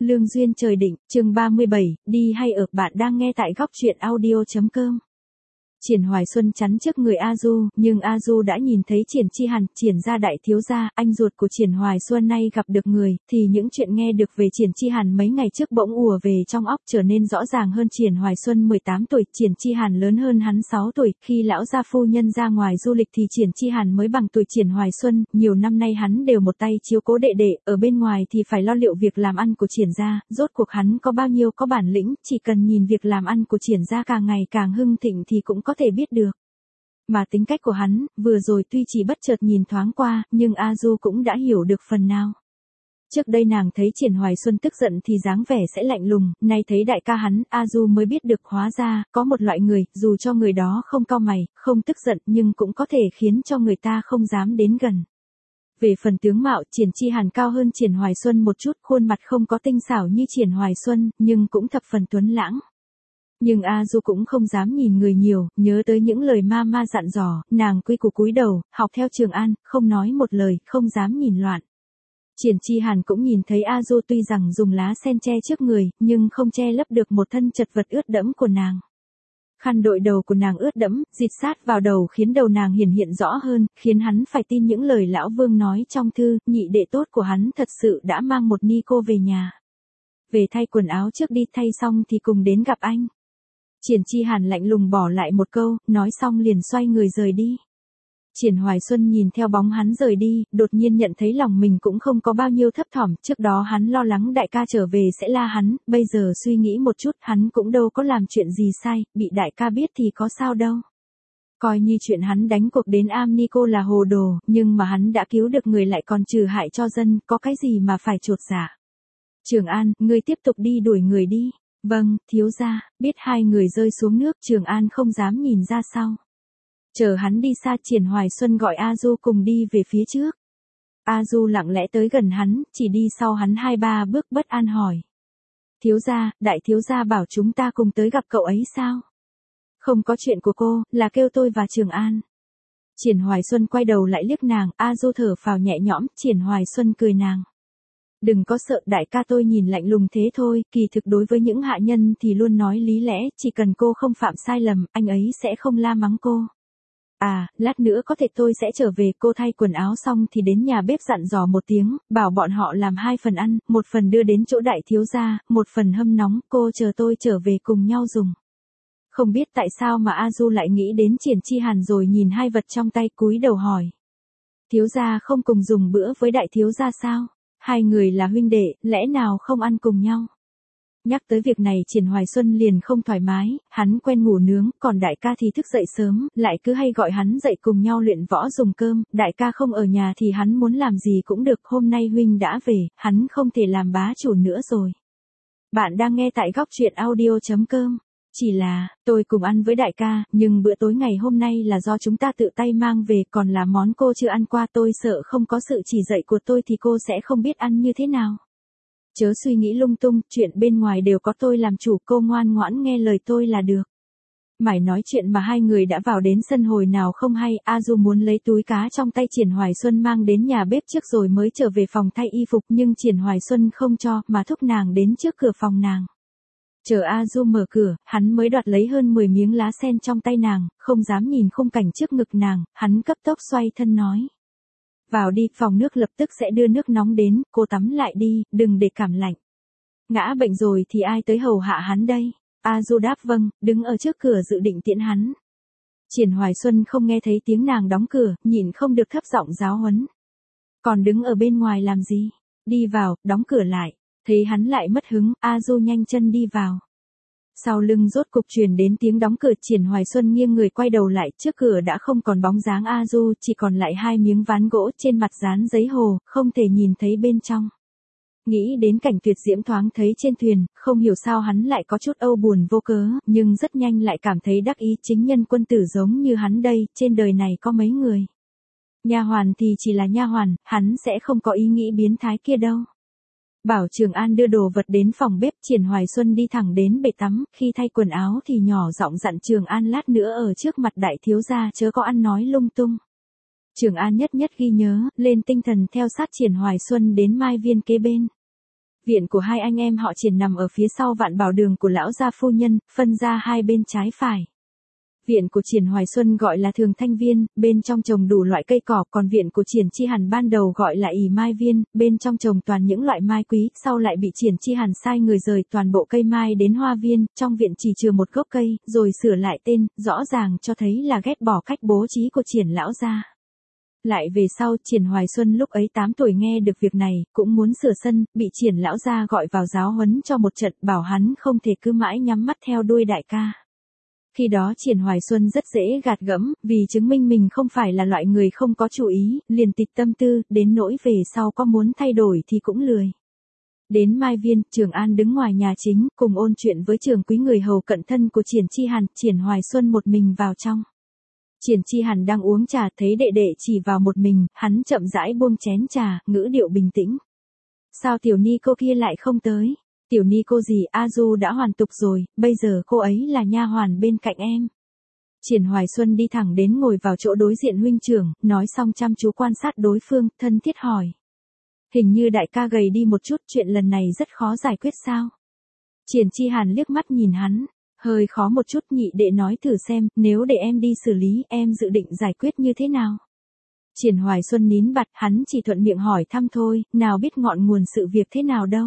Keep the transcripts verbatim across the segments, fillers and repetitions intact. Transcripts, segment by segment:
Lương duyên trời định, chương ba mươi bảy, đi hay ở, bạn đang nghe tại góc truyện audio.com. Triển Hoài Xuân chắn trước người A Du, nhưng A Du đã nhìn thấy Triển Chi Hàn, Triển gia đại thiếu gia, anh ruột của Triển Hoài Xuân nay gặp được người, thì những chuyện nghe được về Triển Chi Hàn mấy ngày trước bỗng ùa về trong óc trở nên rõ ràng hơn. Triển Hoài Xuân mười tám tuổi, Triển Chi Hàn lớn hơn hắn sáu tuổi, khi lão gia phu nhân ra ngoài du lịch thì Triển Chi Hàn mới bằng tuổi Triển Hoài Xuân, nhiều năm nay hắn đều một tay chiếu cố đệ đệ, ở bên ngoài thì phải lo liệu việc làm ăn của Triển gia, rốt cuộc hắn có bao nhiêu có bản lĩnh, chỉ cần nhìn việc làm ăn của Triển gia càng ngày càng hưng thịnh thì cũng có thể biết được. Mà tính cách của hắn, vừa rồi tuy chỉ bất chợt nhìn thoáng qua, nhưng A Du cũng đã hiểu được phần nào. Trước đây nàng thấy Triển Hoài Xuân tức giận thì dáng vẻ sẽ lạnh lùng, nay thấy đại ca hắn, A Du mới biết được hóa ra, có một loại người, dù cho người đó không cau mày, không tức giận nhưng cũng có thể khiến cho người ta không dám đến gần. Về phần tướng mạo, Triển Chi Hàn cao hơn Triển Hoài Xuân một chút, khuôn mặt không có tinh xảo như Triển Hoài Xuân, nhưng cũng thập phần tuấn lãng. Nhưng A Du cũng không dám nhìn người nhiều, nhớ tới những lời ma ma dặn dò, nàng quy củ cúi đầu, học theo Trường An, không nói một lời, không dám nhìn loạn. Triển Chi Hàn cũng nhìn thấy A Du tuy rằng dùng lá sen che trước người, nhưng không che lấp được một thân chật vật ướt đẫm của nàng. Khăn đội đầu của nàng ướt đẫm, dịt sát vào đầu khiến đầu nàng hiển hiện rõ hơn, khiến hắn phải tin những lời lão vương nói trong thư, nhị đệ tốt của hắn thật sự đã mang một ni cô về nhà. Về thay quần áo trước đi, thay xong thì cùng đến gặp anh. Triển Chi Hàn lạnh lùng bỏ lại một câu, nói xong liền xoay người rời đi. Triển Hoài Xuân nhìn theo bóng hắn rời đi, đột nhiên nhận thấy lòng mình cũng không có bao nhiêu thấp thỏm, trước đó hắn lo lắng đại ca trở về sẽ la hắn, bây giờ suy nghĩ một chút, hắn cũng đâu có làm chuyện gì sai, bị đại ca biết thì có sao đâu. Coi như chuyện hắn đánh cuộc đến Am Nico là hồ đồ, nhưng mà hắn đã cứu được người lại còn trừ hại cho dân, có cái gì mà phải chột dạ. Trường An, ngươi tiếp tục đi đuổi người đi. Vâng, thiếu gia. Biết hai người rơi xuống nước, Trường An không dám nhìn ra sau. Chờ hắn đi xa, Triển Hoài Xuân gọi A Du cùng đi về phía trước. A Du lặng lẽ tới gần hắn, chỉ đi sau hắn hai ba bước bất an hỏi. Thiếu gia, đại thiếu gia bảo chúng ta cùng tới gặp cậu ấy sao? Không có chuyện của cô, là kêu tôi và Trường An. Triển Hoài Xuân quay đầu lại liếc nàng, A Du thở phào nhẹ nhõm, Triển Hoài Xuân cười nàng. Đừng có sợ, đại ca tôi nhìn lạnh lùng thế thôi, kỳ thực đối với những hạ nhân thì luôn nói lý lẽ, chỉ cần cô không phạm sai lầm, anh ấy sẽ không la mắng cô. À, lát nữa có thể tôi sẽ trở về, cô thay quần áo xong thì đến nhà bếp dặn dò một tiếng, bảo bọn họ làm hai phần ăn, một phần đưa đến chỗ đại thiếu gia, một phần hâm nóng, cô chờ tôi trở về cùng nhau dùng. Không biết tại sao mà A Du lại nghĩ đến Triển Chi Hàn rồi nhìn hai vật trong tay cúi đầu hỏi. Thiếu gia không cùng dùng bữa với đại thiếu gia sao? Hai người là huynh đệ, lẽ nào không ăn cùng nhau? Nhắc tới việc này Triển Hoài Xuân liền không thoải mái, hắn quen ngủ nướng, còn đại ca thì thức dậy sớm, lại cứ hay gọi hắn dậy cùng nhau luyện võ dùng cơm, đại ca không ở nhà thì hắn muốn làm gì cũng được, hôm nay huynh đã về, hắn không thể làm bá chủ nữa rồi. Bạn đang nghe tại góc truyện audio.com. Chỉ là, tôi cùng ăn với đại ca, nhưng bữa tối ngày hôm nay là do chúng ta tự tay mang về, còn là món cô chưa ăn qua, tôi sợ không có sự chỉ dạy của tôi thì cô sẽ không biết ăn như thế nào. Chớ suy nghĩ lung tung, chuyện bên ngoài đều có tôi làm chủ, cô ngoan ngoãn nghe lời tôi là được. Mải nói chuyện mà hai người đã vào đến sân hồi nào không hay, A Du muốn lấy túi cá trong tay Triển Hoài Xuân mang đến nhà bếp trước rồi mới trở về phòng thay y phục, nhưng Triển Hoài Xuân không cho, mà thúc nàng đến trước cửa phòng nàng. Chờ A Du mở cửa, hắn mới đoạt lấy hơn mười miếng lá sen trong tay nàng, không dám nhìn khung cảnh trước ngực nàng, hắn cấp tốc xoay thân nói. Vào đi, phòng nước lập tức sẽ đưa nước nóng đến, cô tắm lại đi, đừng để cảm lạnh. Ngã bệnh rồi thì ai tới hầu hạ hắn đây? A Du đáp vâng, đứng ở trước cửa dự định tiễn hắn. Triển Hoài Xuân không nghe thấy tiếng nàng đóng cửa, nhịn không được thấp giọng giáo huấn. Còn đứng ở bên ngoài làm gì? Đi vào, đóng cửa lại. Thấy hắn lại mất hứng, A Du nhanh chân đi vào. Sau lưng rốt cục truyền đến tiếng đóng cửa, Triển Hoài Xuân nghiêng người quay đầu lại, trước cửa đã không còn bóng dáng A Du, chỉ còn lại hai miếng ván gỗ trên mặt dán giấy hồ, không thể nhìn thấy bên trong. Nghĩ đến cảnh tuyệt diễm thoáng thấy trên thuyền, không hiểu sao hắn lại có chút âu buồn vô cớ, nhưng rất nhanh lại cảm thấy đắc ý, chính nhân quân tử giống như hắn đây, trên đời này có mấy người. Nha hoàn thì chỉ là nha hoàn, hắn sẽ không có ý nghĩ biến thái kia đâu. Bảo Trường An đưa đồ vật đến phòng bếp, Triển Hoài Xuân đi thẳng đến bể tắm, khi thay quần áo thì nhỏ giọng dặn Trường An lát nữa ở trước mặt đại thiếu gia chớ có ăn nói lung tung. Trường An nhất nhất ghi nhớ, lên tinh thần theo sát Triển Hoài Xuân đến Mai Viên kế bên. Viện của hai anh em họ Triển nằm ở phía sau Vạn Bảo Đường của lão gia phu nhân, phân ra hai bên trái phải. Viện của Triển Hoài Xuân gọi là Thường Thanh Viên, bên trong trồng đủ loại cây cỏ, còn viện của Triển Chi Hàn ban đầu gọi là ỷ Mai Viên, bên trong trồng toàn những loại mai quý, sau lại bị Triển Chi Hàn sai người rời toàn bộ cây mai đến hoa viên, trong viện chỉ trừ một gốc cây, rồi sửa lại tên, rõ ràng cho thấy là ghét bỏ cách bố trí của Triển lão gia. Lại về sau, Triển Hoài Xuân lúc ấy tám tuổi nghe được việc này, cũng muốn sửa sân, bị Triển lão gia gọi vào giáo huấn cho một trận, bảo hắn không thể cứ mãi nhắm mắt theo đuôi đại ca. Khi đó Triển Hoài Xuân rất dễ gạt gẫm, vì chứng minh mình không phải là loại người không có chủ ý, liền tịch tâm tư, đến nỗi về sau có muốn thay đổi thì cũng lười. Đến Mai Viên, Trường An đứng ngoài nhà chính, cùng ôn chuyện với Trường Quý người hầu cận thân của Triển Chi Hàn, Triển Hoài Xuân một mình vào trong. Triển Chi Hàn đang uống trà, thấy đệ đệ chỉ vào một mình, hắn chậm rãi buông chén trà, ngữ điệu bình tĩnh. Sao tiểu ni cô kia lại không tới? Tiểu ni cô gì, A Du đã hoàn tục rồi, bây giờ cô ấy là nha hoàn bên cạnh em. Triển Hoài Xuân đi thẳng đến ngồi vào chỗ đối diện huynh trưởng, nói xong chăm chú quan sát đối phương, thân thiết hỏi. Hình như đại ca gầy đi một chút, chuyện lần này rất khó giải quyết sao? Triển Chi Hàn liếc mắt nhìn hắn, hơi khó một chút, nhị đệ nói thử xem, nếu để em đi xử lý, em dự định giải quyết như thế nào? Triển Hoài Xuân nín bặt, hắn chỉ thuận miệng hỏi thăm thôi, nào biết ngọn nguồn sự việc thế nào đâu.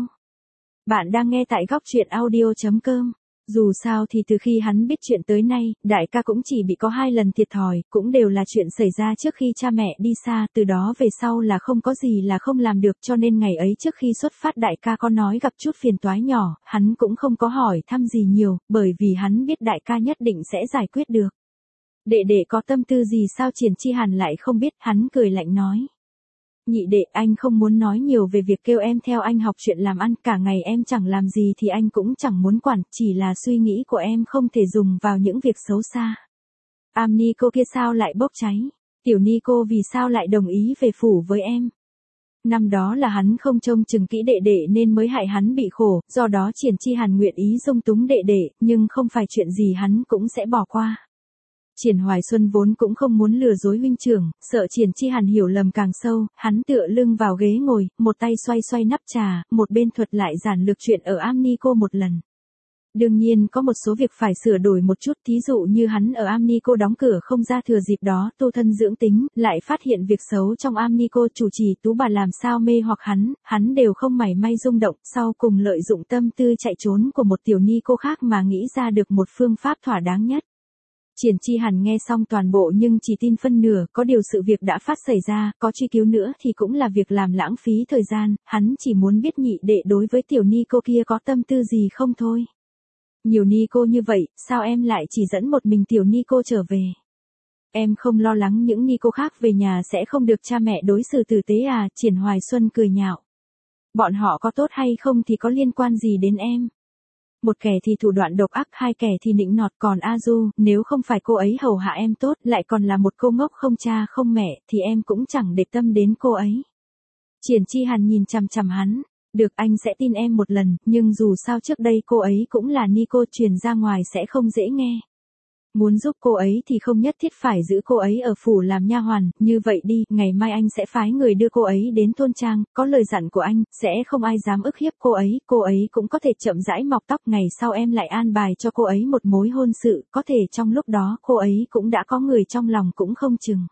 Bạn đang nghe tại góc truyện audio chấm com. Dù sao thì từ khi hắn biết chuyện tới nay, đại ca cũng chỉ bị có hai lần thiệt thòi, cũng đều là chuyện xảy ra trước khi cha mẹ đi xa, từ đó về sau là không có gì là không làm được, cho nên ngày ấy trước khi xuất phát đại ca có nói gặp chút phiền toái nhỏ, hắn cũng không có hỏi thăm gì nhiều, bởi vì hắn biết đại ca nhất định sẽ giải quyết được. Đệ đệ có tâm tư gì sao? Triển Chi Hàn lại không biết, hắn cười lạnh nói. Nhị đệ, anh không muốn nói nhiều về việc kêu em theo anh học chuyện làm ăn, cả ngày em chẳng làm gì thì anh cũng chẳng muốn quản, chỉ là suy nghĩ của em không thể dùng vào những việc xấu xa. Am ni cô kia sao lại bốc cháy? Tiểu ni cô vì sao lại đồng ý về phủ với em? Năm đó là hắn không trông chừng kỹ đệ đệ nên mới hại hắn bị khổ, do đó Triển Chi Hàn nguyện ý dung túng đệ đệ, nhưng không phải chuyện gì hắn cũng sẽ bỏ qua. Triển Hoài Xuân vốn cũng không muốn lừa dối huynh trưởng, sợ Triển Chi Hàn hiểu lầm càng sâu, hắn tựa lưng vào ghế ngồi, một tay xoay xoay nắp trà, một bên thuật lại giản lược chuyện ở Am Ni cô một lần. Đương nhiên có một số việc phải sửa đổi một chút, thí dụ như hắn ở Am Ni cô đóng cửa không ra, thừa dịp đó tu thân dưỡng tính, lại phát hiện việc xấu trong Am Ni cô, chủ trì Tú bà làm sao mê hoặc hắn, hắn đều không mảy may rung động, sau cùng lợi dụng tâm tư chạy trốn của một tiểu ni cô khác mà nghĩ ra được một phương pháp thỏa đáng nhất. Triển Chi Hàn nghe xong toàn bộ nhưng chỉ tin phân nửa, có điều sự việc đã phát xảy ra, có truy cứu nữa thì cũng là việc làm lãng phí thời gian, hắn chỉ muốn biết nhị đệ đối với tiểu ni cô kia có tâm tư gì không thôi. Nhiều ni cô như vậy, sao em lại chỉ dẫn một mình tiểu ni cô trở về? Em không lo lắng những ni cô khác về nhà sẽ không được cha mẹ đối xử tử tế à? Triển Hoài Xuân cười nhạo. Bọn họ có tốt hay không thì có liên quan gì đến em? Một kẻ thì thủ đoạn độc ác, hai kẻ thì nịnh nọt, còn A Du, nếu không phải cô ấy hầu hạ em tốt, lại còn là một cô ngốc không cha không mẹ, thì em cũng chẳng để tâm đến cô ấy. Triển Chi Hàn nhìn chằm chằm hắn, được anh sẽ tin em một lần, nhưng dù sao trước đây cô ấy cũng là ni cô, truyền ra ngoài sẽ không dễ nghe. Muốn giúp cô ấy thì không nhất thiết phải giữ cô ấy ở phủ làm nha hoàn, như vậy đi, ngày mai anh sẽ phái người đưa cô ấy đến thôn trang, có lời dặn của anh, sẽ không ai dám ức hiếp cô ấy, cô ấy cũng có thể chậm rãi mọc tóc, ngày sau em lại an bài cho cô ấy một mối hôn sự, có thể trong lúc đó cô ấy cũng đã có người trong lòng cũng không chừng.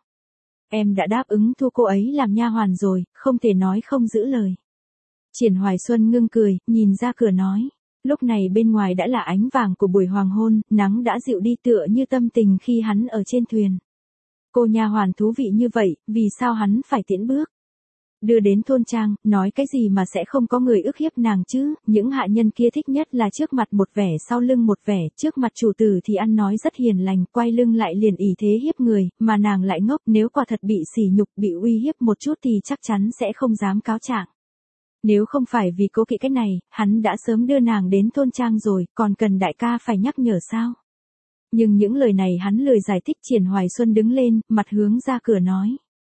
Em đã đáp ứng thu cô ấy làm nha hoàn rồi, không thể nói không giữ lời. Triển Hoài Xuân ngưng cười, nhìn ra cửa nói. Lúc này bên ngoài đã là ánh vàng của buổi hoàng hôn, nắng đã dịu đi tựa như tâm tình khi hắn ở trên thuyền. Cô nha hoàn thú vị như vậy, vì sao hắn phải tiễn bước? Đưa đến thôn trang, nói cái gì mà sẽ không có người ức hiếp nàng chứ, những hạ nhân kia thích nhất là trước mặt một vẻ sau lưng một vẻ, trước mặt chủ tử thì ăn nói rất hiền lành, quay lưng lại liền ỷ thế hiếp người, mà nàng lại ngốc, nếu quả thật bị sỉ nhục, bị uy hiếp một chút thì chắc chắn sẽ không dám cáo trạng. Nếu không phải vì cố kỵ cái này, hắn đã sớm đưa nàng đến thôn trang rồi, còn cần đại ca phải nhắc nhở sao? Nhưng những lời này hắn lười giải thích. Triển Hoài Xuân đứng lên, mặt hướng ra cửa nói.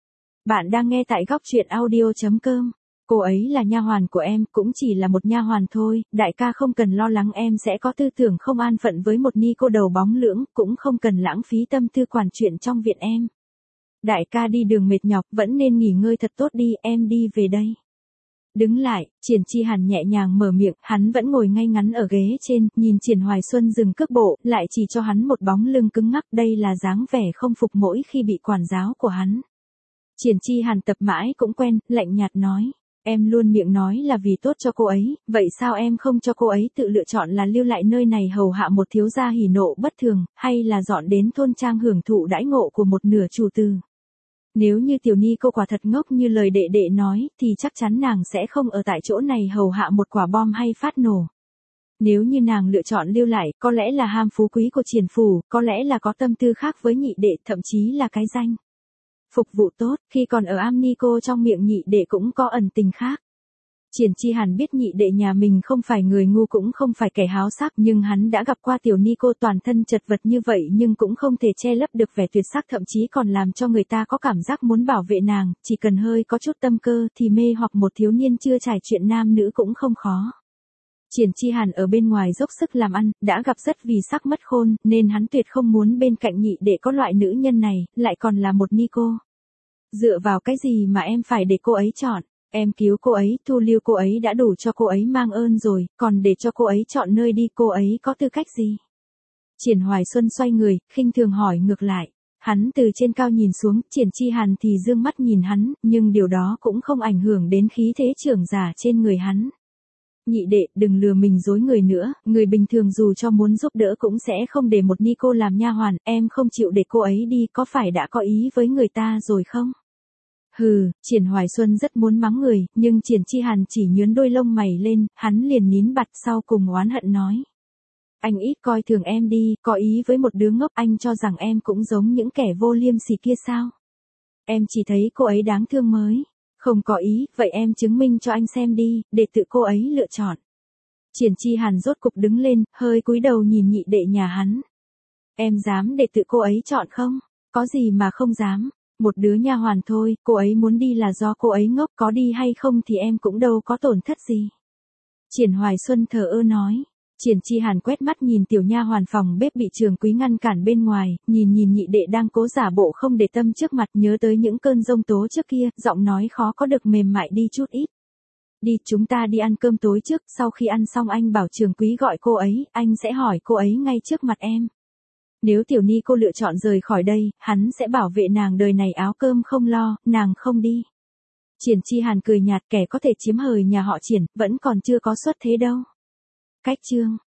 Bạn đang nghe tại góc truyện audio chấm com. Cô ấy là nha hoàn của em, cũng chỉ là một nha hoàn thôi, đại ca không cần lo lắng em sẽ có tư tưởng không an phận với một ni cô đầu bóng lưỡng, cũng không cần lãng phí tâm tư quản chuyện trong viện em. Đại ca đi đường mệt nhọc, vẫn nên nghỉ ngơi thật tốt đi, em đi về đây. Đứng lại, Triển Chi Hàn nhẹ nhàng mở miệng, hắn vẫn ngồi ngay ngắn ở ghế trên, nhìn Triển Hoài Xuân dừng cước bộ, lại chỉ cho hắn một bóng lưng cứng ngắc, đây là dáng vẻ không phục mỗi khi bị quản giáo của hắn. Triển Chi Hàn tập mãi cũng quen, lạnh nhạt nói, em luôn miệng nói là vì tốt cho cô ấy, vậy sao em không cho cô ấy tự lựa chọn là lưu lại nơi này hầu hạ một thiếu gia hỉ nộ bất thường, hay là dọn đến thôn trang hưởng thụ đãi ngộ của một nửa chủ từ? Nếu như Tiểu Ni cô quả thật ngốc như lời đệ đệ nói, thì chắc chắn nàng sẽ không ở tại chỗ này hầu hạ một quả bom hay phát nổ. Nếu như nàng lựa chọn lưu lại, có lẽ là ham phú quý của Triển phủ, có lẽ là có tâm tư khác với nhị đệ, thậm chí là cái danh phục vụ tốt, khi còn ở Am Ni cô trong miệng nhị đệ cũng có ẩn tình khác. Triển Chi Hàn biết nhị đệ nhà mình không phải người ngu cũng không phải kẻ háo sắc, nhưng hắn đã gặp qua Tiểu Ni cô toàn thân chật vật như vậy nhưng cũng không thể che lấp được vẻ tuyệt sắc, thậm chí còn làm cho người ta có cảm giác muốn bảo vệ nàng, chỉ cần hơi có chút tâm cơ thì mê hoặc một thiếu niên chưa trải chuyện nam nữ cũng không khó. Triển Chi Hàn ở bên ngoài dốc sức làm ăn, đã gặp rất vì sắc mất khôn, nên hắn tuyệt không muốn bên cạnh nhị đệ có loại nữ nhân này, lại còn là một ni cô. Dựa vào cái gì mà em phải để cô ấy chọn? Em cứu cô ấy, thu lưu cô ấy đã đủ cho cô ấy mang ơn rồi, còn để cho cô ấy chọn nơi đi, cô ấy có tư cách gì? Triển Hoài Xuân xoay người, khinh thường hỏi ngược lại. Hắn từ trên cao nhìn xuống, Triển Chi Hàn thì dương mắt nhìn hắn, nhưng điều đó cũng không ảnh hưởng đến khí thế trưởng giả trên người hắn. Nhị đệ, đừng lừa mình dối người nữa, người bình thường dù cho muốn giúp đỡ cũng sẽ không để một ni cô làm nha hoàn, em không chịu để cô ấy đi, có phải đã có ý với người ta rồi không? Hừ, Triển Hoài Xuân rất muốn mắng người, nhưng Triển Chi Hàn chỉ nhướng đôi lông mày lên, hắn liền nín bặt, sau cùng oán hận nói. Anh ít coi thường em đi, có ý với một đứa ngốc, anh cho rằng em cũng giống những kẻ vô liêm sỉ kia sao? Em chỉ thấy cô ấy đáng thương mới. Không có ý, vậy em chứng minh cho anh xem đi, để tự cô ấy lựa chọn. Triển Chi Hàn rốt cục đứng lên, hơi cúi đầu nhìn nhị đệ nhà hắn. Em dám để tự cô ấy chọn không? Có gì mà không dám? Một đứa nha hoàn thôi, cô ấy muốn đi là do cô ấy ngốc, có đi hay không thì em cũng đâu có tổn thất gì. Triển Hoài Xuân thờ ơ nói. Triển Chi Hàn quét mắt nhìn tiểu nha hoàn phòng bếp bị Trường Quý ngăn cản bên ngoài, nhìn nhìn nhị đệ đang cố giả bộ không để tâm trước mặt, nhớ tới những cơn giông tố trước kia, giọng nói khó có được mềm mại đi chút ít. Đi, chúng ta đi ăn cơm tối trước, sau khi ăn xong anh bảo Trường Quý gọi cô ấy, anh sẽ hỏi cô ấy ngay trước mặt em. Nếu Tiểu Ni cô lựa chọn rời khỏi đây, hắn sẽ bảo vệ nàng đời này áo cơm không lo, nàng không đi. Triển Chi Hàn cười nhạt, kẻ có thể chiếm hời nhà họ Triển, vẫn còn chưa có xuất thế đâu. Cách chương